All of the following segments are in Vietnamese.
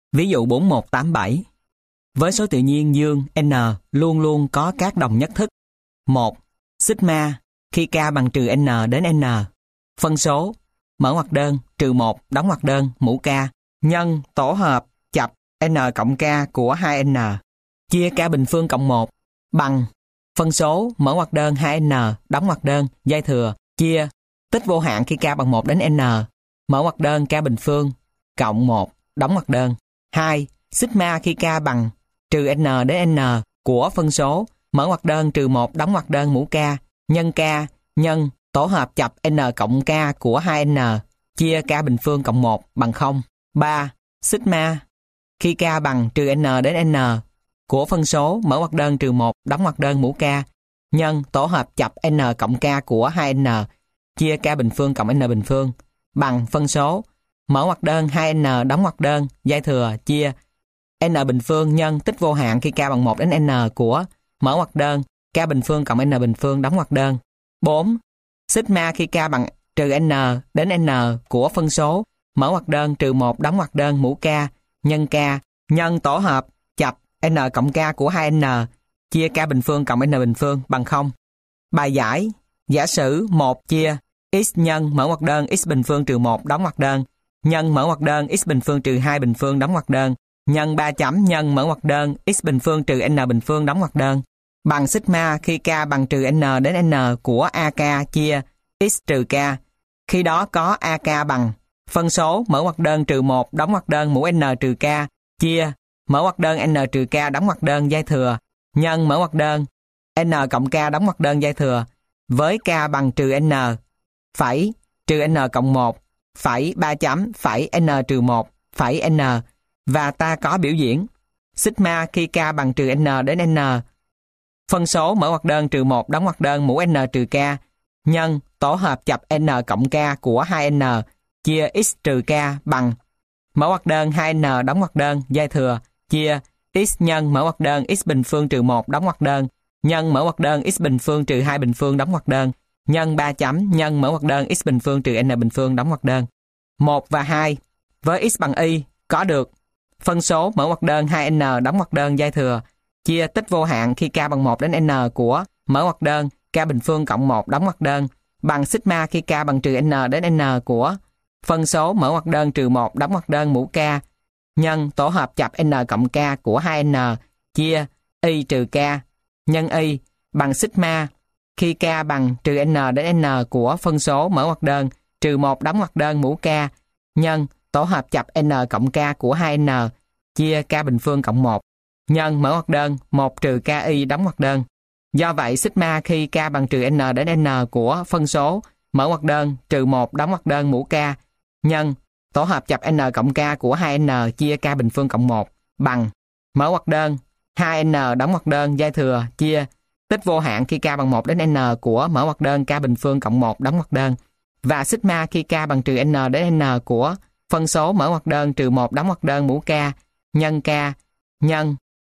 Ví dụ 4187. Với số tự nhiên dương n luôn luôn có các đồng nhất thức. 1. Sigma khi k bằng trừ n đến n. Phân số mở ngoặc đơn trừ 1 đóng ngoặc đơn mũ k nhân tổ hợp chập n cộng k của 2n chia k bình phương cộng 1 bằng phân số mở ngoặc đơn 2n đóng ngoặc đơn dây thừa chia tích vô hạn khi k bằng 1 đến n mở ngoặc đơn k bình phương cộng 1 đóng ngoặc đơn. 2. Sigma khi k bằng trừ n đến n của phân số mở ngoặc đơn trừ 1 đóng ngoặc đơn mũ k nhân k nhân tổ hợp chập n cộng k của 2n chia k bình phương cộng 1 bằng 0. 3. Sigma khi k bằng trừ n đến n của phân số mở ngoặc đơn trừ 1 đóng ngoặc đơn mũ k nhân tổ hợp chập n cộng k của 2n chia k bình phương cộng n bình phương bằng phân số mở ngoặc đơn 2n đóng ngoặc đơn dây thừa chia n bình phương nhân tích vô hạn khi k bằng 1 đến n của mở ngoặc đơn k bình phương cộng n bình phương đóng ngoặc đơn. 4. Sigma khi k bằng trừ n đến n của phân số mở ngoặc đơn trừ 1 đóng ngoặc đơn mũ k nhân k nhân tổ hợp chập n cộng k của 2n chia k bình phương cộng n bình phương bằng 0. Bài giải: giả sử 1 chia x nhân mở ngoặc đơn x bình phương trừ 1 đóng ngoặc đơn nhân mở ngoặc đơn x bình phương trừ 2 bình phương đóng ngoặc đơn nhân 3 chấm nhân mở ngoặc đơn x bình phương trừ n bình phương đóng ngoặc đơn bằng sigma khi k bằng trừ n đến n của ak chia x trừ k. Khi đó có ak bằng phân số mở ngoặc đơn trừ 1 đóng ngoặc đơn mũ n trừ k chia mở ngoặc đơn n trừ k đóng ngoặc đơn dây thừa nhân mở ngoặc đơn n cộng k đóng ngoặc đơn dây thừa với k bằng trừ n phẩy trừ n cộng 1 phẩy 3 chấm phẩy n trừ 1 phẩy n và ta có biểu diễn sigma khi k bằng trừ n đến n phân số mở ngoặc đơn trừ 1 đóng ngoặc đơn mũ n trừ k nhân tổ hợp chập n cộng k của 2n chia x trừ k bằng mở ngoặc đơn 2n đóng ngoặc đơn dây thừa chia x nhân mở ngoặc đơn x bình phương trừ 1 đóng ngoặc đơn nhân mở ngoặc đơn x bình phương trừ 2 bình phương đóng ngoặc đơn nhân 3 chấm nhân mở ngoặc đơn x bình phương trừ n bình phương đóng ngoặc đơn. 1 và 2 với x bằng y có được phân số mở ngoặc đơn 2n đóng ngoặc đơn dây thừa chia tích vô hạn khi k bằng 1 đến n của mở ngoặc đơn k bình phương cộng 1 đóng ngoặc đơn bằng sigma khi k bằng trừ n đến n của phân số mở ngoặc đơn trừ 1 đóng ngoặc đơn mũ k nhân tổ hợp chập n cộng k của 2n chia y trừ k nhân y bằng sigma khi k bằng trừ n đến n của phân số mở ngoặc đơn trừ 1 đóng ngoặc đơn mũ k nhân tổ hợp chập n cộng k của 2n chia k bình phương cộng 1 nhân mở ngoặc đơn 1 trừ ki đóng ngoặc đơn. Do vậy sigma khi k bằng trừ n đến n của phân số mở ngoặc đơn trừ 1 đóng ngoặc đơn mũ k nhân tổ hợp chập n cộng k của 2n chia k bình phương cộng 1 bằng mở ngoặc đơn 2n đóng ngoặc đơn dây thừa chia tích vô hạn khi k bằng 1 đến n của mở ngoặc đơn k bình phương cộng 1 đóng ngoặc đơn và sigma khi k bằng trừ n đến n của phân số mở ngoặc đơn trừ 1 đóng ngoặc đơn mũ k nhân k nhân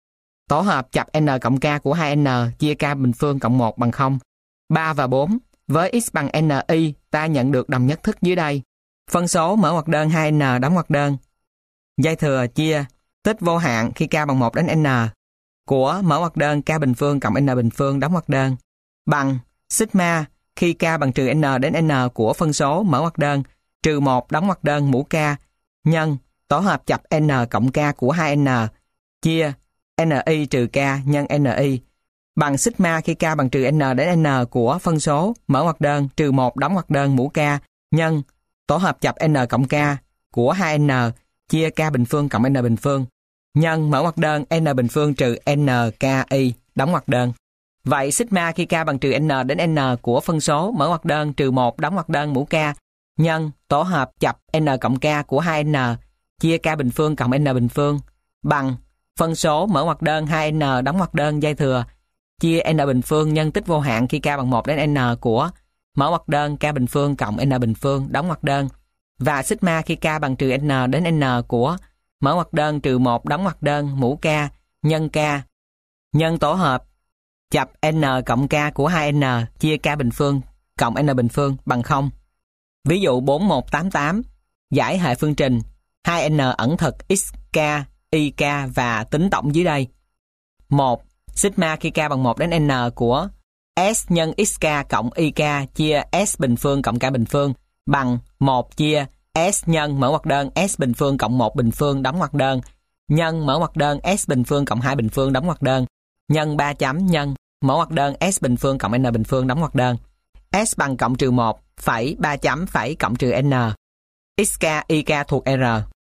tổ hợp chập n cộng k của 2n chia k bình phương cộng 1 bằng 0. 3 và 4 với x bằng ni ta nhận được đồng nhất thức dưới đây. Phân số mở ngoặc đơn 2n đóng ngoặc đơn dây thừa chia tích vô hạn khi k bằng 1 đến n của mở ngoặc đơn k bình phương cộng n bình phương đóng ngoặc đơn bằng sigma khi k bằng trừ n đến n của phân số mở ngoặc đơn trừ 1 đóng ngoặc đơn mũ k nhân tổ hợp chập n cộng k của 2n chia ni trừ k nhân ni bằng sigma khi k bằng trừ n đến n của phân số mở ngoặc đơn trừ 1 đóng ngoặc đơn mũ k nhân tổ hợp chập n cộng k của 2n chia k bình phương cộng n bình phương nhân mở ngoặc đơn n bình phương trừ nki đóng ngoặc đơn. Vậy sigma khi k bằng trừ n đến n của phân số mở ngoặc đơn trừ 1 đóng ngoặc đơn mũ k nhân tổ hợp chập n cộng k của 2n chia k bình phương cộng n bình phương bằng phân số mở ngoặc đơn 2n đóng ngoặc đơn dây thừa chia n bình phương nhân tích vô hạn khi k bằng 1 đến n của mở ngoặc đơn k bình phương cộng n bình phương đóng ngoặc đơn và sigma khi k bằng trừ n đến n của mở ngoặc đơn trừ 1 đóng ngoặc đơn mũ k nhân k nhân tổ hợp chập n cộng k của 2n chia k bình phương cộng n bình phương bằng 0. Ví dụ 4188 giải hệ phương trình 2n ẩn thực x xk, ik và tính tổng dưới đây. 1. Sigma khi k bằng 1 đến n của S nhân xk cộng ik chia S bình phương cộng k bình phương bằng 1 chia S nhân mở ngoặc đơn S bình phương cộng 1 bình phương đóng ngoặc đơn nhân mở ngoặc đơn S bình phương cộng 2 bình phương đóng ngoặc đơn nhân 3 chấm nhân mở ngoặc đơn S bình phương cộng n bình phương đóng ngoặc đơn. S bằng cộng trừ 1 phẩy 3 chấm phẩy cộng trừ n. Xk, ik thuộc R.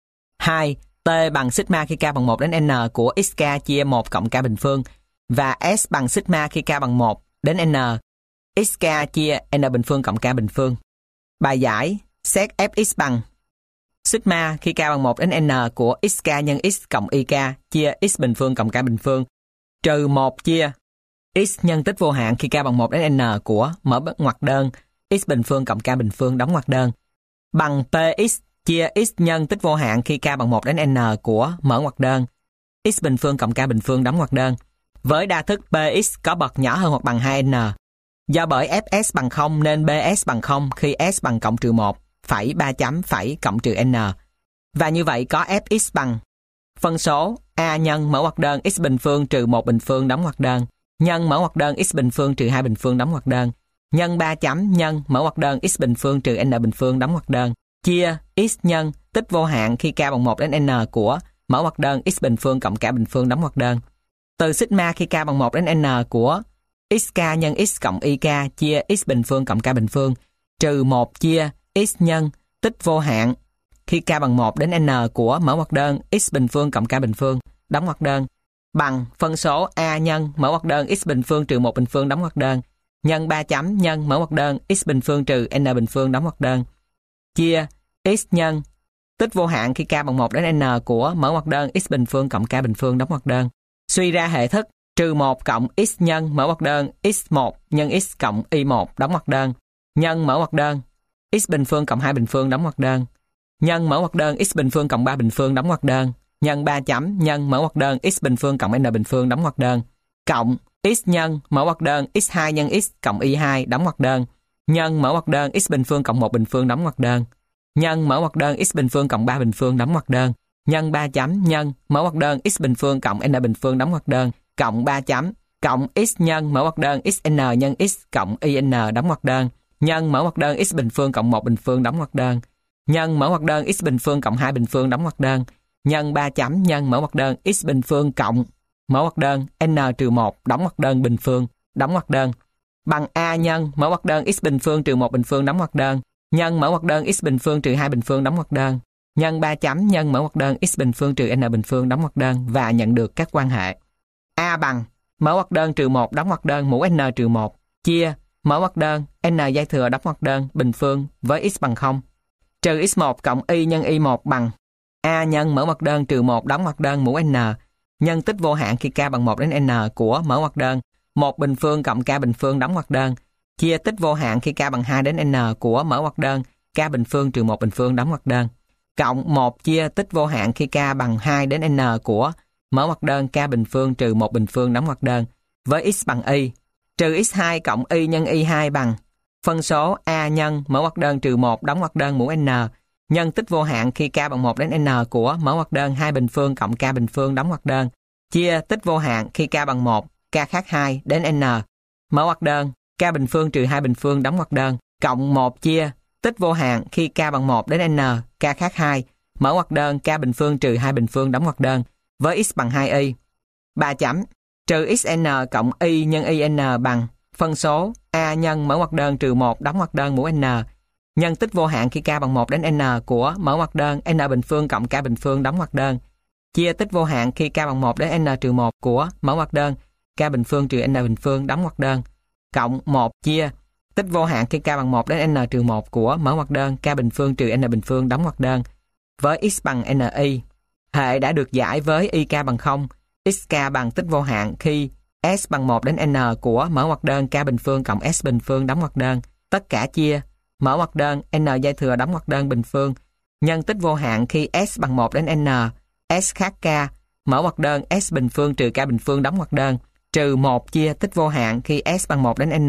2. T bằng sigma khi k bằng 1 đến n của xk chia 1 cộng k bình phương và S bằng sigma khi k bằng 1 đến n xk chia n bình phương cộng k bình phương. Bài giải xét fx bằng sigma khi k bằng 1 đến n của xk nhân x cộng ik chia x bình phương cộng k bình phương trừ 1 chia x nhân tích vô hạn khi k bằng 1 đến n của mở ngoặc đơn x bình phương cộng k bình phương đóng ngoặc đơn bằng px chia x nhân tích vô hạn khi k bằng 1 đến n của mở ngoặc đơn x bình phương cộng k bình phương đóng ngoặc đơn với đa thức px có bậc nhỏ hơn hoặc bằng 2n. Do bởi fs bằng 0 nên bs bằng 0 khi s bằng cộng trừ 1 phẩy 3 chấm phẩy cộng trừ n. Và như vậy có fx bằng phân số a nhân mở ngoặc đơn x bình phương trừ 1 bình phương đóng ngoặc đơn nhân mở ngoặc đơn x bình phương trừ 2 bình phương đóng ngoặc đơn nhân 3 chấm nhân mở ngoặc đơn x bình phương trừ n bình phương đóng ngoặc đơn chia x nhân tích vô hạn khi k bằng 1 đến n của mở ngoặc đơn x bình phương cộng k bình phương đóng ngoặc đơn từ sigma khi k bằng 1 đến n của xk nhân x cộng ik chia x bình phương cộng k bình phương trừ 1 chia x nhân tích vô hạn khi k bằng 1 đến n của mở ngoặc đơn x bình phương cộng k bình phương đóng ngoặc đơn bằng phân số a nhân mở ngoặc đơn x bình phương trừ 1 bình phương đóng ngoặc đơn nhân 3 chấm nhân mở ngoặc đơn x bình phương trừ n bình phương đóng ngoặc đơn chia x nhân tích vô hạn khi k bằng 1 đến n của mở ngoặc đơn x bình phương cộng k bình phương đóng ngoặc đơn. Suy ra hệ thức trừ 1 cộng x nhân mở ngoặc đơn x1 nhân x cộng y1 đóng ngoặc đơn nhân mở ngoặc đơn x bình phương cộng 2 bình phương đóng ngoặc đơn nhân mở ngoặc đơn x bình phương cộng 3 bình phương đóng ngoặc đơn nhân 3 chấm nhân mở ngoặc đơn x bình phương cộng n bình phương đóng ngoặc đơn cộng x nhân mở ngoặc đơn x2 nhân x cộng y2 đóng ngoặc đơn nhân mở ngoặc đơn x bình phương cộng 1 bình phương đóng ngoặc đơn nhân mở ngoặc đơn x bình phương cộng 3 bình phương đóng ngoặc đơn nhân 3 chấm nhân mở ngoặc đơn x bình phương cộng n bình phương đóng ngoặc đơn cộng 3 chấm cộng x nhân mở ngoặc đơn xn nhân x cộng yn đóng ngoặc đơn nhân mở ngoặc đơn x bình phương cộng 1 bình phương đóng ngoặc đơn nhân mở ngoặc đơn x bình phương cộng 2 bình phương đóng ngoặc đơn nhân 3 chấm nhân mở ngoặc đơn x bình phương cộng mở ngoặc đơn n trừ 1 đóng ngoặc đơn bình phương đóng ngoặc đơn bằng a nhân mở ngoặc đơn x bình phương trừ 1 bình phương đóng ngoặc đơn nhân mở ngoặc đơn x bình phương trừ 2 bình phương đóng ngoặc đơn nhân 3 chấm nhân mở ngoặc đơn x bình phương trừ n bình phương đóng ngoặc đơn và nhận được các quan hệ a bằng mở ngoặc đơn trừ 1 đóng ngoặc đơn mũ n trừ 1 chia mở ngoặc đơn n dây thừa đóng ngoặc đơn bình phương với x bằng 0 trừ x1 cộng y nhân y1 bằng a nhân mở ngoặc đơn trừ 1 đóng ngoặc đơn mũ n nhân tích vô hạn khi k bằng 1 đến n của mở ngoặc đơn 1 bình phương cộng k bình phương đóng ngoặc đơn chia tích vô hạn khi k bằng 2 đến n của mở ngoặc đơn k bình phương trừ 1 bình phương đóng ngoặc đơn cộng 1 chia tích vô hạn khi k bằng 2 đến n của mở ngoặc đơn k bình phương trừ 1 bình phương đóng ngoặc đơn với x bằng y trừ x2 cộng y nhân y2 bằng phân số a nhân mở ngoặc đơn trừ 1 đóng ngoặc đơn mũ n nhân tích vô hạn khi k bằng 1 đến n của mở ngoặc đơn 2 bình phương cộng k bình phương đóng ngoặc đơn chia tích vô hạn khi k bằng 1 k khác 2 đến n mở ngoặc đơn k bình phương trừ 2 bình phương đóng ngoặc đơn cộng 1 chia tích vô hạn khi k bằng 1 đến n k khác 2 mở ngoặc đơn k bình phương trừ 2 bình phương đóng ngoặc đơn với x bằng 2y 3 chấm trừ xn cộng y nhân yn bằng phân số a nhân mở ngoặc đơn trừ 1 đóng ngoặc đơn mũ n nhân tích vô hạn khi k bằng 1 đến n của mở ngoặc đơn n bình phương cộng k bình phương đóng ngoặc đơn chia tích vô hạn khi k bằng 1 đến n trừ 1 của mở ngoặc đơn k bình phương trừ n bình phương đóng ngoặc đơn cộng 1 chia tích vô hạn khi k bằng 1 đến n trừ 1 của mở ngoặc đơn k bình phương trừ n bình phương đóng ngoặc đơn với x bằng ni. Hệ đã được giải với ik bằng 0, xk bằng tích vô hạn khi s bằng 1 đến n của mở ngoặc đơn k bình phương cộng s bình phương đóng ngoặc đơn tất cả chia mở ngoặc đơn n dây thừa đóng ngoặc đơn bình phương nhân tích vô hạn khi s bằng 1 đến n s khác k mở ngoặc đơn s bình phương trừ k bình phương đóng ngoặc đơn trừ 1 chia tích vô hạn khi s bằng 1 đến n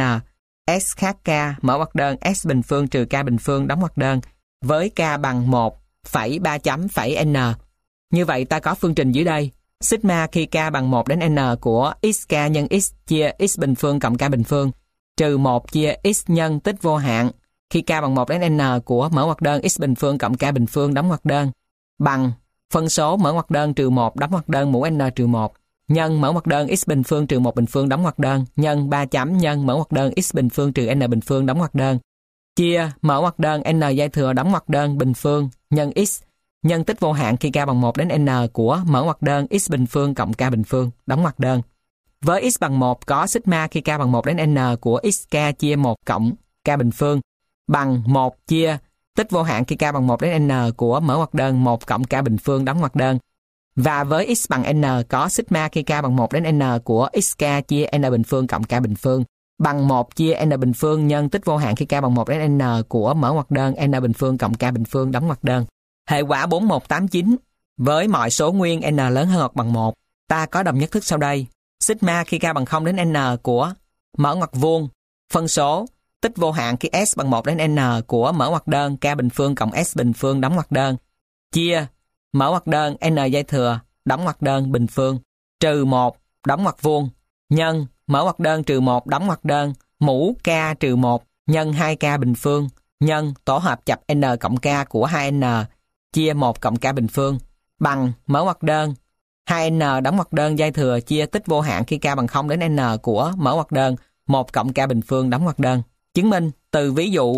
s khác k mở ngoặc đơn s bình phương trừ k bình phương đóng ngoặc đơn với k bằng 1 phẩy 3 chấm phẩy n. Như vậy ta có phương trình dưới đây. Sigma khi k bằng 1 đến n của xk nhân x chia x bình phương cộng k bình phương trừ 1 chia x nhân tích vô hạn khi k bằng 1 đến n của mở ngoặc đơn x bình phương cộng k bình phương đóng ngoặc đơn bằng phân số mở ngoặc đơn trừ 1 đóng ngoặc đơn mũ n trừ 1 nhân mở ngoặc đơn x bình phương trừ 1 bình phương đóng ngoặc đơn nhân 3 chấm nhân mở ngoặc đơn x bình phương trừ n bình phương đóng ngoặc đơn chia mở ngoặc đơn n giai thừa đóng ngoặc đơn bình phương nhân x nhân tích vô hạn khi k bằng 1 đến n của mở ngoặc đơn x bình phương cộng k bình phương đóng ngoặc đơn. Với x bằng 1 có sigma khi k bằng 1 đến n của xk chia 1 cộng k bình phương bằng 1 chia tích vô hạn khi k bằng 1 đến n của mở ngoặc đơn 1 cộng k bình phương đóng ngoặc đơn. Và với x bằng n có sigma khi k bằng 1 đến n của xk chia n bình phương cộng k bình phương bằng 1 chia n bình phương nhân tích vô hạn khi k bằng 1 đến n của mở ngoặc đơn n bình phương cộng k bình phương đóng ngoặc đơn. Hệ quả 4189. Với mọi số nguyên n lớn hơn hoặc bằng 1, ta có đồng nhất thức sau đây. Sigma khi k bằng 0 đến n của mở ngoặc vuông phân số tích vô hạn khi s bằng 1 đến n của mở ngoặc đơn k bình phương cộng s bình phương đóng ngoặc đơn chia mở ngoặc đơn n giai thừa đóng ngoặc đơn bình phương trừ 1 đóng ngoặc vuông nhân mở ngoặc đơn trừ 1 đóng ngoặc đơn mũ k trừ 1 nhân 2k bình phương nhân tổ hợp chập n cộng k của 2n chia 1 cộng k bình phương bằng mở ngoặc đơn 2n đóng ngoặc đơn giai thừa chia tích vô hạn khi k bằng 0 đến n của mở ngoặc đơn 1 cộng k bình phương đóng ngoặc đơn. Chứng minh từ ví dụ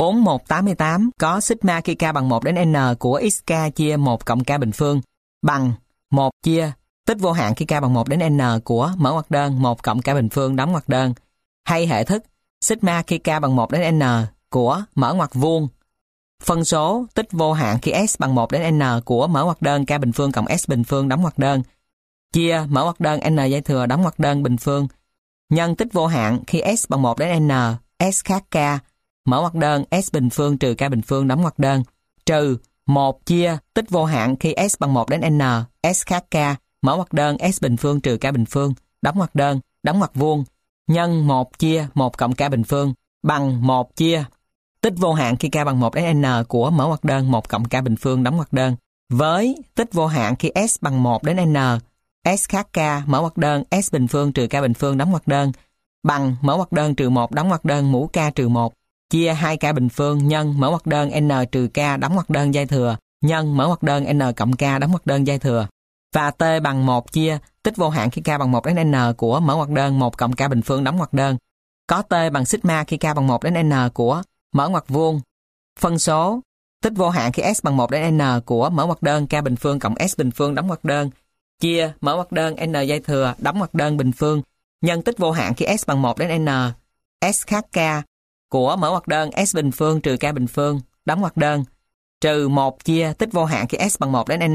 4188 có sigma khi k bằng 1 đến n của xk chia 1 cộng k bình phương bằng 1 chia tích vô hạn khi k bằng 1 đến n của mở ngoặc đơn 1 cộng k bình phương đóng ngoặc đơn. Hay hệ thức sigma khi k bằng 1 đến n của mở ngoặc vuông phân số tích vô hạn khi s bằng 1 đến n của mở ngoặc đơn k bình phương cộng s bình phương đóng ngoặc đơn chia mở ngoặc đơn n giai thừa đóng ngoặc đơn bình phương nhân tích vô hạn khi s bằng 1 đến n s khác k mở ngoặc đơn s bình phương trừ k bình phương đóng ngoặc đơn trừ 1 chia tích vô hạn khi s bằng 1 đến n s khác k mở ngoặc đơn s bình phương trừ k bình phương đóng ngoặc đơn đóng ngoặc vuông nhân 1 chia 1 cộng k bình phương bằng 1 chia tích vô hạn khi k bằng 1 đến n của mở ngoặc đơn 1 cộng k bình phương đóng ngoặc đơn với tích vô hạn khi s bằng 1 đến n s khác k mở ngoặc đơn s bình phương trừ k bình phương đóng ngoặc đơn bằng mở ngoặc đơn trừ 1 đóng ngoặc đơn mũ k trừ 1 chia 2k bình phương nhân mở ngoặc đơn n trừ k đóng ngoặc đơn giai thừa nhân mở ngoặc đơn n cộng k đóng ngoặc đơn giai thừa và t bằng 1 chia tích vô hạn khi k bằng 1 đến n của mở ngoặc đơn 1 cộng k bình phương đóng ngoặc đơn có t bằng sigma khi k bằng 1 đến n của mở ngoặc vuông phân số tích vô hạn khi s bằng 1 đến n của mở ngoặc đơn k bình phương cộng s bình phương đóng ngoặc đơn chia mở ngoặc đơn n giai thừa đóng ngoặc đơn bình phương nhân tích vô hạn khi s bằng 1 đến n s khác k của mở ngoặc đơn s bình phương trừ k bình phương đóng ngoặc đơn trừ 1 chia tích vô hạn khi s bằng 1 đến n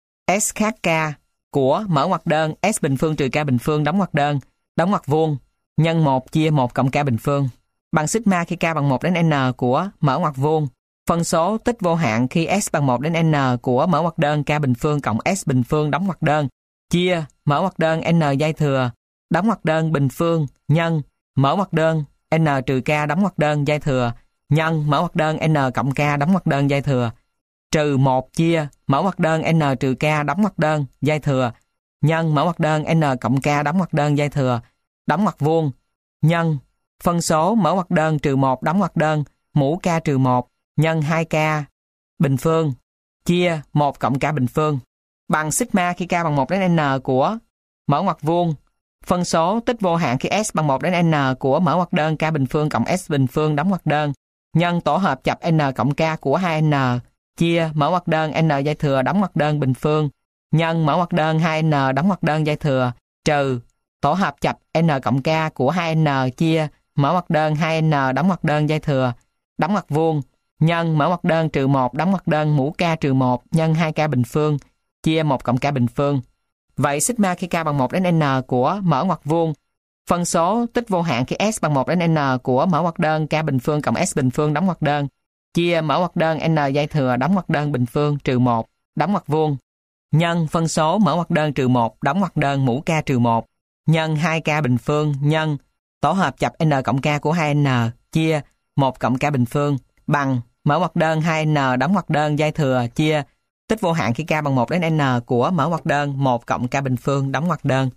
s khác k của mở ngoặc đơn s bình phương trừ k bình phương đóng ngoặc vuông nhân 1 chia 1 cộng k bình phương bằng sigma khi k bằng 1 đến n của mở ngoặc vuông phân số tích vô hạn khi s bằng 1 đến n của mở ngoặc đơn k bình phương cộng s bình phương đóng ngoặc đơn chia mở ngoặc đơn n giai thừa đóng ngoặc đơn bình phương nhân mở ngoặc đơn n trừ k đóng ngoặc đơn giai thừa nhân mở ngoặc đơn n cộng k đóng ngoặc đơn giai thừa trừ 1 chia mở ngoặc đơn n trừ k đóng ngoặc đơn giai thừa nhân mở ngoặc đơn n cộng k đóng ngoặc đơn giai thừa đóng ngoặc vuông nhân phân số mở ngoặc đơn trừ 1 đóng ngoặc đơn mũ k trừ 1 nhân 2k bình phương chia 1 cộng k bình phương bằng sigma khi k bằng 1 đến n của mở ngoặc vuông phân số tích vô hạn khi s bằng 1 đến n của mở ngoặc đơn k bình phương cộng s bình phương đóng ngoặc đơn nhân tổ hợp chập n cộng k của 2n chia mở ngoặc đơn n giai thừa đóng ngoặc đơn bình phương nhân mở ngoặc đơn 2n đóng ngoặc đơn giai thừa trừ tổ hợp chập n cộng k của 2n chia mở ngoặc đơn 2n đóng ngoặc đơn giai thừa đóng ngoặc vuông nhân mở ngoặc đơn trừ 1 đóng ngoặc đơn mũ k trừ 1 nhân 2k bình phương chia 1 cộng k bình phương. Vậy sigma khi k bằng 1 đến n của mở ngoặc vuông phân số tích vô hạn khi s bằng 1 đến n của mở ngoặc đơn k bình phương cộng s bình phương đóng ngoặc đơn chia mở ngoặc đơn n giai thừa đóng ngoặc đơn bình phương trừ 1 đóng ngoặc vuông nhân phân số mở ngoặc đơn trừ 1 đóng ngoặc đơn mũ k trừ 1 nhân 2k bình phương nhân tổ hợp chập n cộng k của 2n chia 1 cộng k bình phương bằng mở ngoặc đơn 2n đóng ngoặc đơn giai thừa chia tích vô hạn khi k bằng 1 đến n của mở ngoặc đơn 1 cộng k bình phương đóng ngoặc đơn.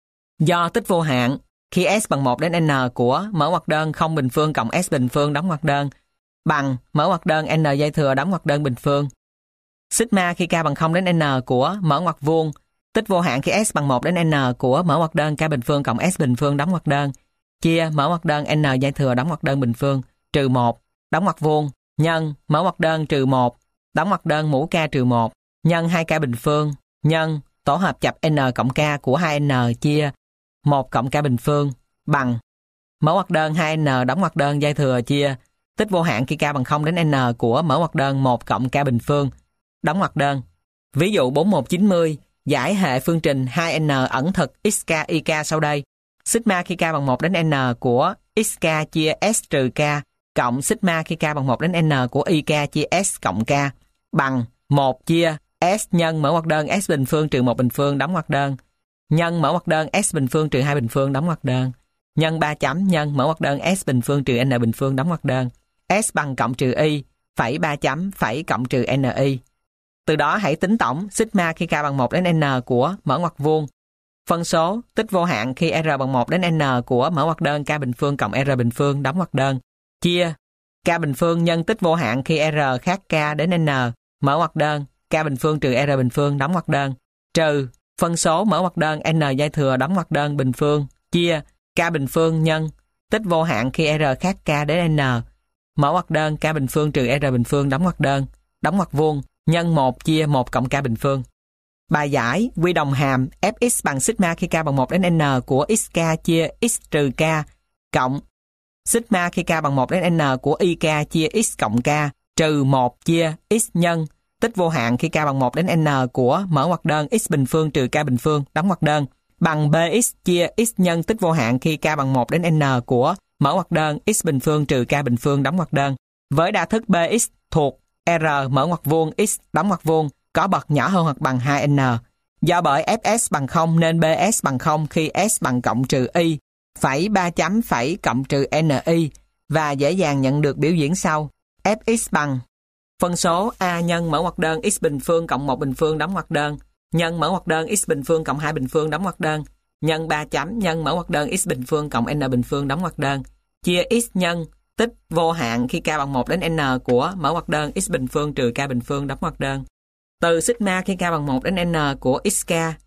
Do tích vô hạn khi s bằng 1 đến n của mở ngoặc đơn 0 bình phương cộng s bình phương đóng ngoặc đơn bằng mở ngoặc đơn n dây thừa đóng ngoặc đơn bình phương. Sigma khi k bằng 0 đến n của mở ngoặc vuông tích vô hạn khi s bằng 1 đến n của mở ngoặc đơn k bình phương cộng s bình phương đóng ngoặc đơn chia mở ngoặc đơn n dây thừa đóng ngoặc đơn bình phương trừ 1 đóng ngoặc vuông nhân mở ngoặc đơn trừ 1 đóng ngoặc đơn mũ k trừ 1 nhân 2k bình phương nhân tổ hợp chập n cộng k của 2n chia 1 cộng k bình phương bằng mở ngoặc đơn 2n đóng ngoặc đơn dây thừa chia tích vô hạn khi k bằng 0 đến n của mở ngoặc đơn 1 cộng k bình phương đóng ngoặc đơn. Ví dụ 4190 giải hệ phương trình 2n ẩn thực xk ik sau đây. Sigma khi k bằng 1 đến n của xk chia s trừ k cộng sigma khi k bằng 1 đến n của ik chia s cộng k bằng 1 chia s nhân mở ngoặc đơn s bình phương trừ 1 bình phương đóng ngoặc đơn nhân mở ngoặc đơn s bình phương trừ 2 bình phương đóng ngoặc đơn nhân 3 chấm nhân mở ngoặc đơn s bình phương trừ n bình phương đóng ngoặc đơn s bằng cộng trừ y phẩy 3 chấm phẩy cộng trừ ni. Từ đó hãy tính tổng sigma khi k bằng 1 đến n của mở ngoặc vuông phân số tích vô hạn khi r bằng 1 đến n của mở ngoặc đơn k bình phương cộng r bình phương đóng ngoặc đơn chia k bình phương nhân tích vô hạn khi r khác k đến n mở ngoặc đơn k bình phương trừ r bình phương đóng ngoặc đơn trừ phân số mở ngoặc đơn n dây thừa đóng ngoặc đơn bình phương chia k bình phương nhân tích vô hạn khi r khác k đến n mở ngoặc đơn k bình phương trừ r bình phương đóng ngoặc đơn đóng ngoặc vuông nhân 1 chia 1 cộng k bình phương. Bài giải quy đồng hàm fx bằng sigma khi k bằng 1 đến n của xk chia x trừ k cộng sigma khi k bằng 1 đến n của ik chia x cộng k trừ 1 chia x nhân tích vô hạn khi k bằng 1 đến n của mở ngoặc đơn x bình phương trừ k bình phương đóng ngoặc đơn bằng bx chia x nhân tích vô hạn khi k bằng 1 đến n của mở ngoặc đơn x bình phương trừ k bình phương đóng ngoặc đơn với đa thức bx thuộc r mở ngoặc vuông x đóng ngoặc vuông có bậc nhỏ hơn hoặc bằng 2n. Do bởi fs bằng 0 nên bs bằng 0 khi s bằng cộng trừ y phẩy 3 chấm phẩy cộng trừ ni và dễ dàng nhận được biểu diễn sau. Fx bằng phân số a nhân mở ngoặc đơn x bình phương cộng 1 bình phương đóng ngoặc đơn nhân mở ngoặc đơn x bình phương cộng 2 bình phương đóng ngoặc đơn nhân 3 chấm nhân mở ngoặc đơn x bình phương cộng n bình phương đóng ngoặc đơn chia x nhân tích vô hạn khi k bằng 1 đến n của mở ngoặc đơn x bình phương trừ k bình phương đóng ngoặc đơn từ sigma khi k bằng 1 đến n của xk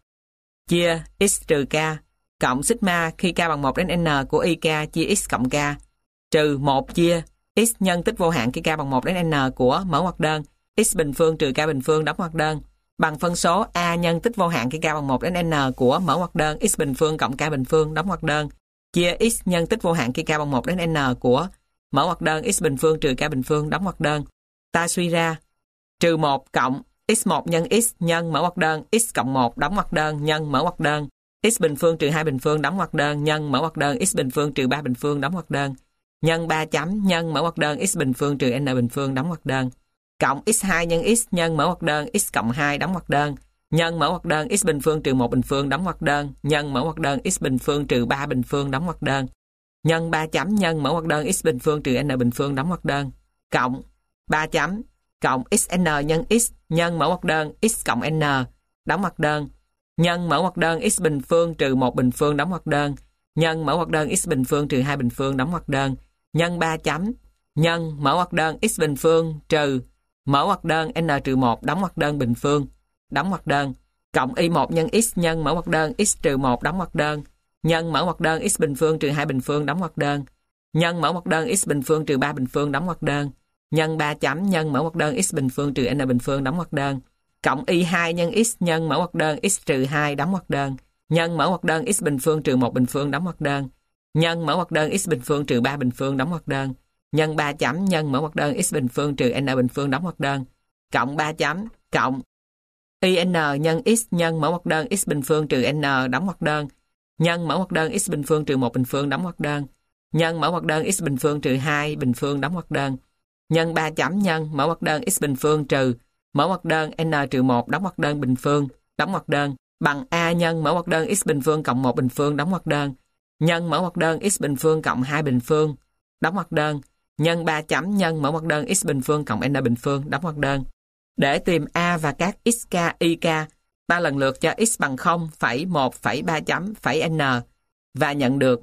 chia x trừ k cộng sigma khi k bằng 1 đến n của ik chia x cộng k trừ 1 chia x nhân tích vô hạn khi k bằng 1 đến n của mở ngoặc đơn x bình phương trừ k bình phương đóng ngoặc đơn bằng phân số a nhân tích vô hạn khi k bằng 1 đến n của mở ngoặc đơn x bình phương cộng k bình phương đóng ngoặc đơn chia x nhân tích vô hạn khi k bằng 1 đến n của mở ngoặc đơn x bình phương trừ k bình phương đóng ngoặc đơn. Ta suy ra trừ 1 cộng x1 nhân x nhân mở ngoặc đơn x cộng 1 đóng ngoặc đơn nhân mở ngoặc đơn x bình phương trừ 2 bình phương đóng ngoặc đơn nhân mở ngoặc đơn x bình phương trừ 3 bình phương đóng ngoặc đơn nhân 3 chấm nhân mở ngoặc đơn x bình phương trừ n bình phương đóng ngoặc đơn cộng x2 nhân x nhân mở ngoặc đơn x cộng 2 đóng ngoặc đơn nhân mở ngoặc đơn x bình phương trừ 1 bình phương đóng ngoặc đơn nhân mở ngoặc đơn x bình phương trừ 3 bình phương đóng ngoặc đơn nhân 3 chấm nhân mở ngoặc đơn x bình phương trừ n bình phương đóng ngoặc đơn cộng 3 chấm cộng xn nhân x nhân mở ngoặc đơn x cộng n đóng ngoặc đơn nhân mở ngoặc đơn x bình phương trừ 1 bình phương đóng ngoặc đơn nhân mở ngoặc đơn x bình phương trừ 2 bình phương đóng ngoặc đơn nhân 3 chấm nhân mở ngoặc đơn x bình phương trừ mở ngoặc đơn n trừ 1 đóng ngoặc đơn bình phương đóng ngoặc đơn cộng y1 nhân x nhân mở ngoặc đơn x trừ 1 đóng ngoặc đơn nhân mở ngoặc đơn x bình phương trừ 2 bình phương đóng ngoặc đơn nhân mở ngoặc đơn x bình phương trừ 3 bình phương đóng ngoặc đơn nhân 3 chấm nhân mở ngoặc đơn x bình phương trừ n bình phương đóng ngoặc đơn cộng y2 nhân x nhân mở ngoặc đơn x trừ 2 đóng ngoặc đơn nhân mở ngoặc đơn x bình phương trừ 1 bình phương đóng ngoặc đơn nhân mở ngoặc đơn x bình phương trừ 3 bình phương đóng ngoặc đơn nhân 3 chấm nhân mở ngoặc đơn x bình phương trừ n bình phương đóng ngoặc đơn cộng 3 chấm cộng in nhân x nhân mở ngoặc đơn x bình phương trừ n đóng ngoặc đơn nhân mở ngoặc đơn x bình phương trừ 1 bình phương đóng ngoặc đơn nhân mở ngoặc đơn x bình phương trừ 2 bình phương đóng ngoặc đơn nhân 3 chấm nhân mở ngoặc đơn x bình phương trừ mở ngoặc đơn n trừ 1 đóng ngoặc đơn bình phương đóng ngoặc đơn bằng a nhân mở ngoặc đơn x bình phương cộng 1 bình phương đóng ngoặc đơn nhân mở ngoặc đơn x bình phương cộng 2 bình phương đóng ngoặc đơn nhân 3 chấm nhân mở ngoặc đơn x bình phương cộng n bình phương đóng ngoặc đơn Để tìm A và các xk, yk, ta lần lượt cho x bằng 0, 1, 3 chấm, n và nhận được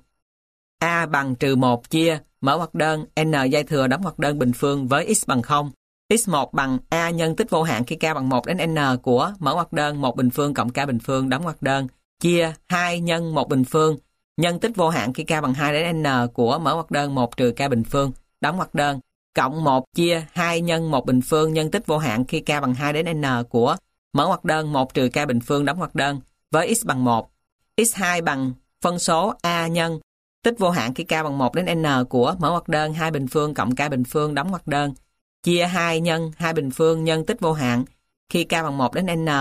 A bằng -1 chia mở ngoặc đơn n dây thừa đóng ngoặc đơn bình phương với x bằng 0. x1 bằng A nhân tích vô hạn khi k bằng 1 đến n của mở ngoặc đơn 1 bình phương cộng k bình phương đóng ngoặc đơn chia 2 nhân 1 bình phương nhân tích vô hạn khi k bằng 2 đến n của mở ngoặc đơn 1 trừ k bình phương đóng ngoặc đơn cộng 1 chia 2 nhân 1 bình phương nhân tích vô hạn khi k bằng 2 đến n của mở ngoặc đơn 1 trừ k bình phương đóng ngoặc đơn với x bằng 1. x2 bằng phân số A nhân tích vô hạn khi k bằng 1 đến n của mở ngoặc đơn 2 bình phương cộng k bình phương đóng ngoặc đơn chia 2 nhân 2 bình phương nhân tích vô hạn khi k bằng 1 đến n,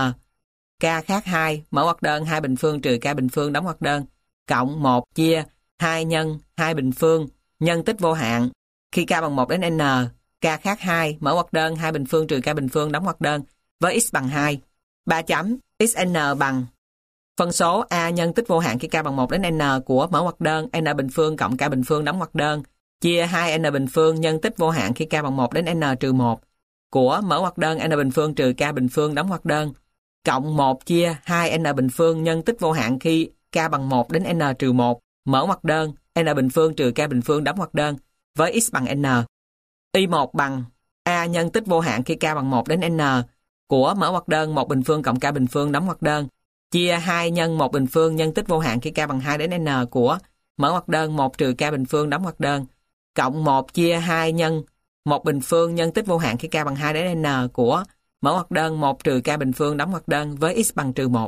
k khác 2, mở ngoặc đơn 2 bình phương trừ k bình phương đóng ngoặc đơn, cộng 1 chia 2 nhân 2 bình phương nhân tích vô hạn khi k bằng 1 đến n, k khác 2, mở ngoặc đơn 2 bình phương trừ k bình phương đóng ngoặc đơn với x bằng 2. 3 chấm, xn bằng phân số A nhân tích vô hạn khi k bằng 1 đến n của mở ngoặc đơn n bình phương cộng k bình phương đóng ngoặc đơn chia 2n bình phương nhân tích vô hạn khi k bằng 1 đến n trừ 1 của mở ngoặc đơn n bình phương trừ k bình phương đóng ngoặc đơn cộng 1 chia 2n bình phương nhân tích vô hạn khi k bằng 1 đến n trừ 1 mở ngoặc đơn n bình phương trừ k bình phương đóng ngoặc đơn với x bằng n. Y1 bằng A nhân tích vô hạn khi k bằng 1 đến n của mở ngoặc đơn 1 bình phương cộng k bình phương đóng ngoặc đơn chia 2 nhân 1 bình phương nhân tích vô hạn khi k bằng 2 đến n của mở ngoặc đơn 1 trừ k bình phương đóng ngoặc đơn cộng 1 chia 2 nhân 1 bình phương nhân tích vô hạn khi k bằng 2 đến n của mở ngoặc đơn 1 trừ k bình phương đóng ngoặc đơn với x bằng -1.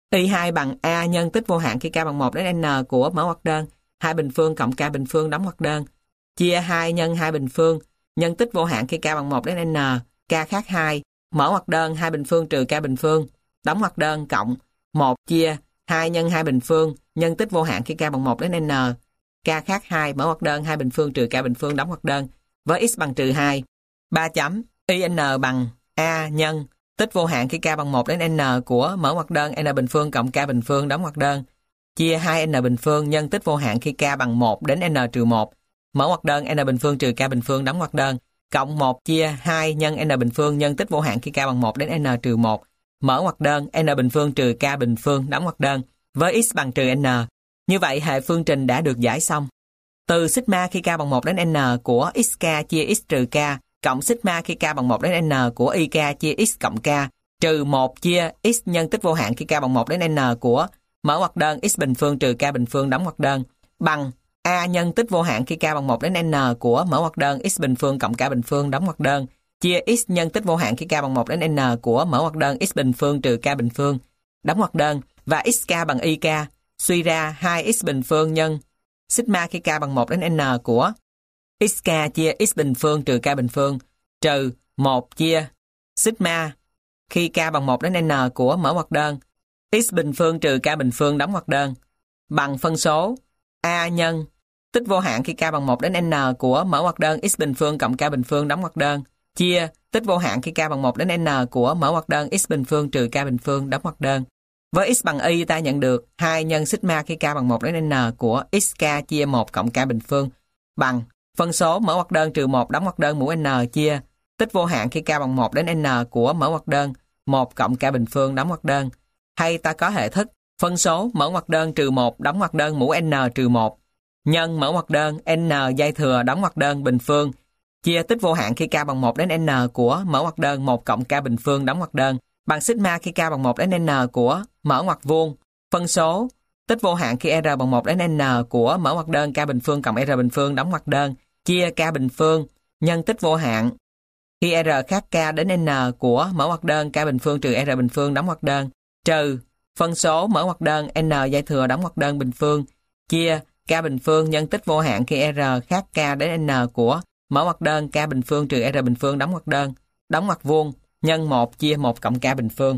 Y2 bằng A nhân tích vô hạn khi k bằng 1 đến n của mở ngoặc đơn 2 bình phương cộng k bình phương đóng ngoặc đơn chia 2 nhân 2 bình phương nhân tích vô hạn khi k bằng 1 đến n, k khác 2, mở ngoặc đơn 2 bình phương trừ k bình phương đóng ngoặc đơn cộng 1 chia 2 nhân 2 bình phương nhân tích vô hạn khi k bằng 1 đến n, k khác 2, mở ngoặc đơn 2 bình phương trừ k bình phương đóng ngoặc đơn với x bằng -2. 3 chấm, yn bằng A nhân tích vô hạn khi k bằng 1 đến n của mở ngoặc đơn n bình phương cộng k bình phương đóng ngoặc đơn chia 2n bình phương nhân tích vô hạn khi k bằng 1 đến n trừ 1 mở ngoặc đơn n bình phương trừ k bình phương đóng ngoặc đơn cộng 1 chia 2 nhân n bình phương nhân tích vô hạn khi k bằng 1 đến n trừ 1 mở ngoặc đơn n bình phương trừ k bình phương đóng ngoặc đơn với x bằng -n. Như vậy hệ phương trình đã được giải xong. Từ sigma khi k bằng 1 đến n của xk chia x trừ k cộng sigma khi k bằng 1 đến n của yk chia x cộng k trừ 1 chia x nhân tích vô hạn khi k bằng 1 đến n của mở ngoặc đơn x bình phương trừ k bình phương đóng ngoặc đơn bằng A nhân tích vô hạn khi k bằng 1 đến n của mở ngoặc đơn x bình phương cộng k bình phương đóng ngoặc đơn chia x nhân tích vô hạn khi k bằng 1 đến n của mở ngoặc đơn x bình phương trừ k bình phương đóng ngoặc đơn và xk bằng yk suy ra 2x bình phương nhân sigma khi k bằng 1 đến n của xk chia x bình phương trừ k bình phương trừ 1 chia sigma khi k bằng 1 đến n của mở ngoặc đơn x bình phương trừ k bình phương đóng ngoặc đơn bằng phân số A nhân tích vô hạn khi k bằng 1 đến n của mở ngoặc đơn x bình phương cộng k bình phương đóng ngoặc đơn chia tích vô hạn khi k bằng 1 đến n của mở ngoặc đơn x bình phương trừ k bình phương đóng ngoặc đơn. Với x bằng y ta nhận được 2 nhân sigma khi k bằng 1 đến n của xk chia 1 cộng k bình phương bằng phân số mở ngoặc đơn trừ 1 đóng ngoặc đơn mũ n chia tích vô hạn khi k bằng 1 đến n của mở ngoặc đơn 1 cộng k bình phương đóng ngoặc đơn. Hay ta có hệ thức phân số mở ngoặc đơn trừ 1 đóng ngoặc đơn mũ n trừ 1 nhân mở ngoặc đơn n dây thừa đóng ngoặc đơn bình phương chia tích vô hạn khi k bằng 1 đến n của mở ngoặc đơn 1 cộng k bình phương đóng ngoặc đơn bằng sigma khi k bằng 1 đến n của mở ngoặc vuông phân số tích vô hạn khi r bằng 1 đến n của mở ngoặc đơn k bình phương cộng r bình phương đóng ngoặc đơn chia k bình phương nhân tích vô hạn khi r khác k đến n của mở ngoặc đơn k bình phương trừ r bình phương đóng ngoặc đơn trừ phân số mở ngoặc đơn n dây thừa đóng ngoặc đơn bình phương chia k bình phương nhân tích vô hạn khi r khác k đến n của mở ngoặc đơn k bình phương trừ r bình phương đóng ngoặc vuông nhân 1 chia 1 cộng k bình phương.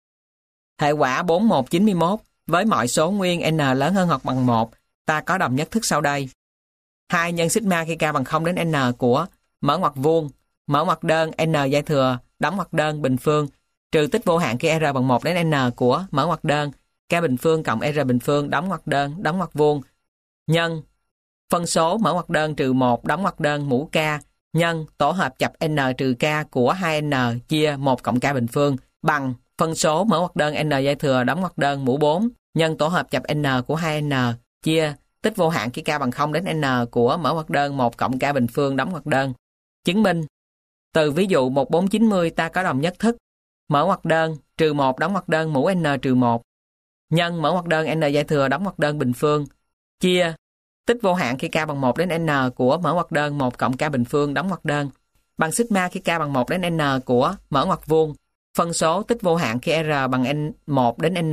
Hệ quả 4191 với mọi số nguyên n lớn hơn hoặc bằng 1 ta có đồng nhất thức sau đây. 2 nhân sigma khi k bằng 0 đến n của mở ngoặc vuông mở ngoặc đơn n dây thừa đóng ngoặc đơn bình phương trừ tích vô hạn khi r bằng 1 đến n của mở ngoặc đơn k bình phương cộng r bình phương đóng ngoặc vuông nhân phân số mở ngoặc đơn trừ 1 đóng ngoặc đơn mũ k nhân tổ hợp chập n trừ k của 2n chia 1 cộng k bình phương bằng phân số mở ngoặc đơn n dây thừa đóng ngoặc đơn mũ 4 nhân tổ hợp chập n của 2n chia tích vô hạn khi k bằng 0 đến n của mở ngoặc đơn 1 cộng k bình phương đóng ngoặc đơn. Chứng minh. Từ ví dụ 1490 ta có đồng nhất thức mở ngoặc đơn trừ 1 đóng ngoặc đơn mũ n trừ 1 nhân mở ngoặc đơn n dây thừa đóng ngoặc đơn bình phương chia tích vô hạn khi k bằng 1 đến n của mở ngoặc đơn 1 cộng k bình phương đóng ngoặc đơn bằng sigma khi k bằng 1 đến n của mở ngoặc vuông phân số tích vô hạn khi r bằng 1 đến n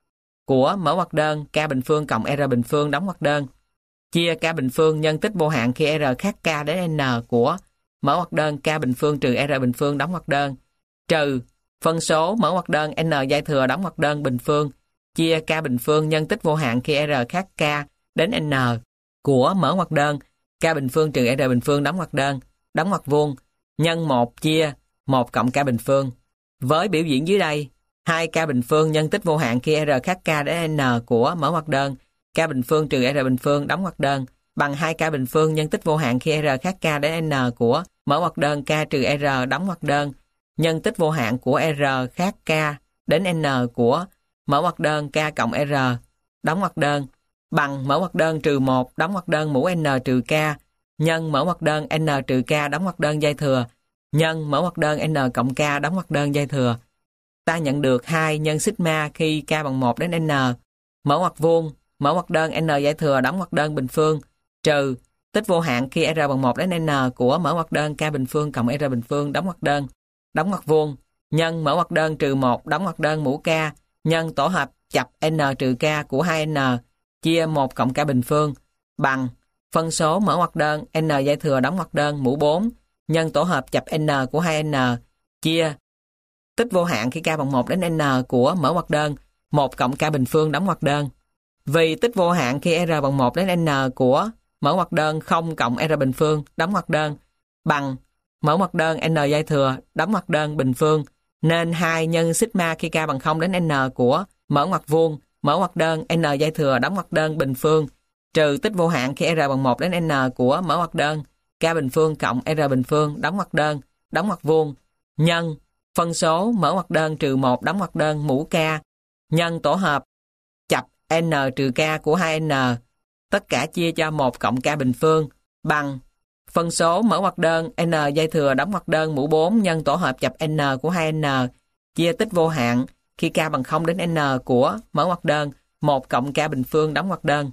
của mở ngoặc đơn k bình phương cộng r bình phương đóng ngoặc đơn chia k bình phương nhân tích vô hạn khi r khác k đến n của mở ngoặc đơn k bình phương trừ r bình phương đóng ngoặc đơn trừ phân số mở ngoặc đơn n dây thừa đóng ngoặc đơn bình phương chia k bình phương nhân tích vô hạn khi r khác k đến n của mở ngoặc đơn k bình phương trừ r bình phương đóng ngoặc vuông nhân 1 chia 1 cộng k bình phương. Với biểu diễn dưới đây, 2k bình phương nhân tích vô hạn khi r khác k đến n của mở ngoặc đơn k bình phương trừ r bình phương đóng ngoặc đơn bằng 2k bình phương nhân tích vô hạn khi r khác k đến n của mở ngoặc đơn k trừ r đóng ngoặc đơn nhân tích vô hạn của r khác k đến n của mở ngoặc đơn k cộng r đóng ngoặc đơn bằng mở ngoặc đơn trừ 1 đóng ngoặc đơn mũ n trừ k nhân mở ngoặc đơn n trừ k đóng ngoặc đơn dây thừa nhân mở ngoặc đơn n cộng k đóng ngoặc đơn dây thừa. Ta nhận được 2 nhân sigma khi k bằng 1 đến n mở ngoặc vuông mở ngoặc đơn n dây thừa đóng ngoặc đơn bình phương trừ tích vô hạn khi r bằng 1 đến n của mở ngoặc đơn k bình phương cộng r bình phương đóng ngoặc vuông nhân mở ngoặc đơn trừ 1 đóng ngoặc đơn mũ k nhân tổ hợp chập n trừ k của 2n chia 1 cộng k bình phương bằng phân số mở ngoặc đơn n dây thừa đóng ngoặc đơn mũ 4 nhân tổ hợp chập n của 2n chia tích vô hạn khi k bằng 1 đến n của mở ngoặc đơn 1 cộng k bình phương đóng ngoặc đơn. Vì tích vô hạn khi r bằng 1 đến n của mở ngoặc đơn 0 cộng r bình phương đóng ngoặc đơn bằng mở ngoặc đơn n dây thừa đóng ngoặc đơn bình phương nên 2 nhân sigma khi k bằng 0 đến n của mở ngoặc vuông mở ngoặc đơn n dây thừa đóng ngoặc đơn bình phương trừ tích vô hạn khi r bằng 1 đến n của mở ngoặc đơn k bình phương cộng r bình phương đóng ngoặc vuông nhân phân số mở ngoặc đơn trừ 1 đóng ngoặc đơn mũ k nhân tổ hợp chập n trừ k của 2n tất cả chia cho 1 cộng k bình phương bằng phân số mở ngoặc đơn n dây thừa đóng ngoặc đơn mũ 4 nhân tổ hợp chập n của 2n chia tích vô hạn khi k bằng 0 đến n của mở ngoặc đơn 1 cộng k bình phương đóng ngoặc đơn.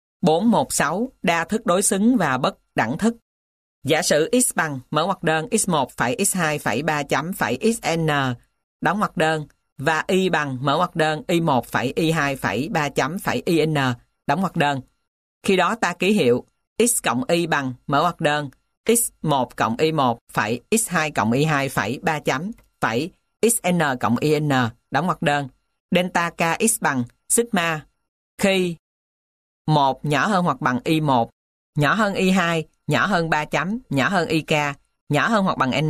416 đa thức đối xứng và bất đẳng thức. Giả sử x bằng mở ngoặc đơn x1 phẩy x2 phẩy 3 chấm phẩy xn đóng ngoặc đơn và y bằng mở ngoặc đơn y1 phẩy y2 phẩy 3 chấm phẩy in đóng ngoặc đơn. Khi đó ta ký hiệu x cộng y bằng mở ngoặc đơn x1 cộng y1 phẩy x2 cộng y2 phẩy 3 chấm phẩy xn cộng in đóng ngoặc đơn. Delta kx bằng sigma khi 1 nhỏ hơn hoặc bằng y1, nhỏ hơn y2, nhỏ hơn 3 chấm, nhỏ hơn yk, nhỏ hơn hoặc bằng n.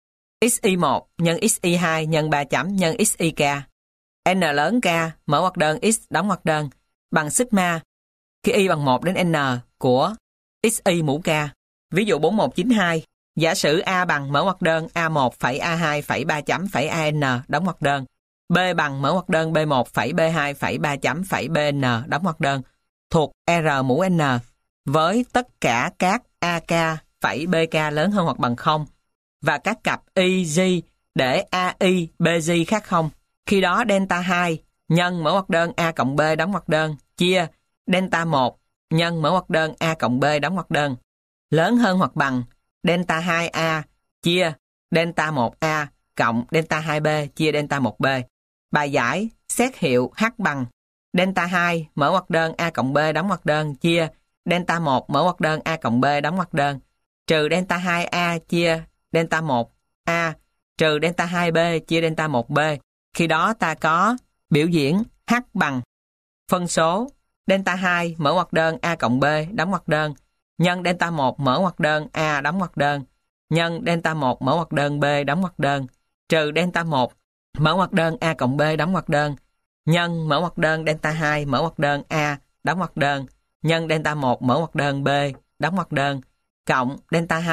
xy1 nhân xy2 nhân 3 chấm nhân xyk. N lớn k, mở ngoặc đơn x đóng ngoặc đơn bằng sigma khi y bằng 1 đến n của xy mũ k. Ví dụ 4192, giả sử a bằng mở ngoặc đơn a1 phẩy a2 phẩy 3 chấm phẩy an đóng ngoặc đơn, b bằng mở ngoặc đơn b1 phẩy b2 phẩy 3 chấm phẩy bn đóng ngoặc đơn thuộc r mũ n với tất cả các ak phẩy bk lớn hơn hoặc bằng 0 và các cặp yg để ai bg khác 0. Khi đó delta 2 nhân mở ngoặc đơn a cộng b đóng ngoặc đơn chia delta 1 nhân mở ngoặc đơn a cộng b đóng ngoặc đơn lớn hơn hoặc bằng delta 2a chia delta 1a cộng delta 2b chia delta 1b. Bài giải xét hiệu h bằng delta 2 mở ngoặc đơn a cộng b đóng ngoặc đơn chia delta 1 mở ngoặc đơn a cộng b đóng ngoặc đơn trừ delta 2a chia delta 1a trừ delta 2b chia delta 1b. Khi đó ta có biểu diễn h bằng phân số delta 2 mở ngoặc đơn a cộng b đóng ngoặc đơn nhân delta 1 mở ngoặc đơn a đóng ngoặc đơn nhân delta 1 mở ngoặc đơn b đóng ngoặc đơn trừ delta 1 mở ngoặc đơn a cộng b đóng ngoặc đơn nhân mở ngoặc đơn delta 2 mở ngoặc đơn a đóng ngoặc đơn nhân delta 1 mở ngoặc đơn b đóng ngoặc đơn cộng delta 2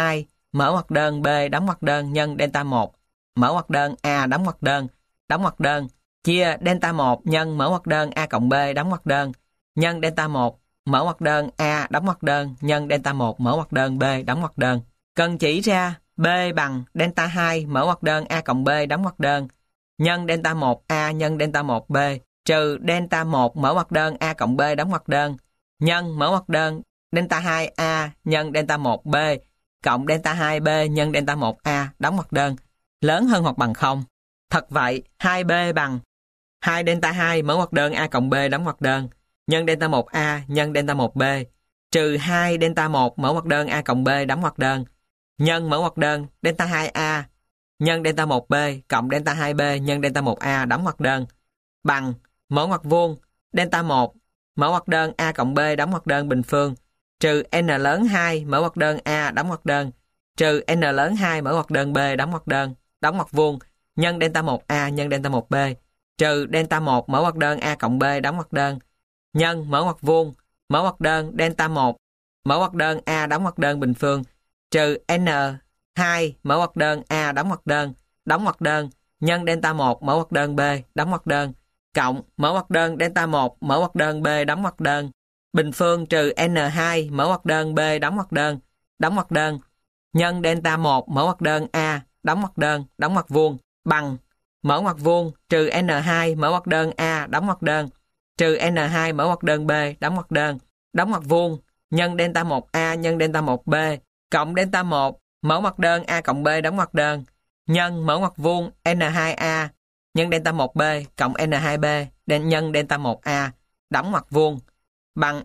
mở ngoặc đơn B đóng ngoặc đơn nhân delta 1 mở ngoặc đơn A đóng ngoặc đơn chia delta 1 nhân mở ngoặc đơn A cộng B đóng ngoặc đơn nhân delta 1 mở ngoặc đơn A đóng ngoặc đơn nhân delta 1 mở ngoặc đơn B đóng ngoặc đơn. Cần chỉ ra B bằng delta 2 mở ngoặc đơn A cộng B đóng ngoặc đơn nhân delta 1 A nhân delta 1 B trừ delta 1 mở ngoặc đơn A cộng B đóng ngoặc đơn nhân mở ngoặc đơn delta 2 A nhân delta 1 B cộng delta 2 B nhân delta 1 A đóng ngoặc đơn lớn hơn hoặc bằng 0. Thật vậy, 2B bằng 2 delta 2 mở ngoặc đơn A cộng B đóng ngoặc đơn nhân delta 1 A nhân delta 1 B trừ 2 delta 1 mở ngoặc đơn A cộng B đóng ngoặc đơn nhân mở ngoặc đơn delta 2A nhân delta 1 B cộng delta 2 B nhân delta 1 A đóng ngoặc đơn bằng mở ngoặc vuông delta 1 mở ngoặc đơn A cộng B đóng ngoặc đơn bình phương trừ n lớn 2 mở ngoặc đơn A đóng ngoặc đơn trừ n lớn 2 mở ngoặc đơn B đóng ngoặc vuông nhân delta 1A nhân delta 1 B trừ delta 1 mở ngoặc đơn A cộng B đóng ngoặc đơn nhân mở ngoặc vuông mở ngoặc đơn delta 1 mở ngoặc đơn A đóng ngoặc đơn bình phương trừ n2 mở ngoặc đơn A đóng ngoặc đơn nhân delta 1 mở ngoặc đơn B đóng ngoặc đơn cộng mở ngoặc đơn delta 1 mở ngoặc đơn B đóng ngoặc đơn bình phương trừ n2 mở ngoặc đơn B đóng ngoặc đơn nhân delta 1 mở ngoặc đơn A đóng ngoặc vuông bằng mở ngoặc vuông trừ n2 mở ngoặc đơn A đóng ngoặc đơn trừ n2 mở ngoặc đơn B đóng ngoặc vuông nhân delta 1A nhân delta 1 B cộng delta 1 mở ngoặc đơn A cộng B đóng ngoặc đơn nhân mở ngoặc vuông n2A nhân delta 1B cộng n2B nhân delta 1A đóng ngoặc vuông bằng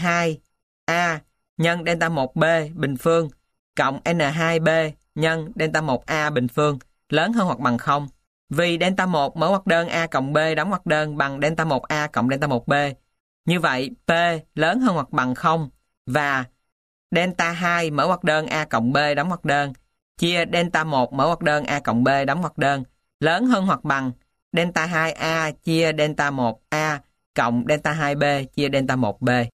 n2A nhân delta 1B bình phương cộng n2B nhân delta 1A bình phương lớn hơn hoặc bằng 0. Vì delta 1 mở ngoặc đơn A cộng B đóng ngoặc đơn bằng delta 1A cộng delta 1B. Như vậy, P lớn hơn hoặc bằng 0 và delta 2 mở ngoặc đơn A cộng B đóng ngoặc đơn chia delta 1 mở ngoặc đơn A cộng B đóng ngoặc đơn lớn hơn hoặc bằng delta 2A chia delta 1A cộng delta 2B chia delta 1B.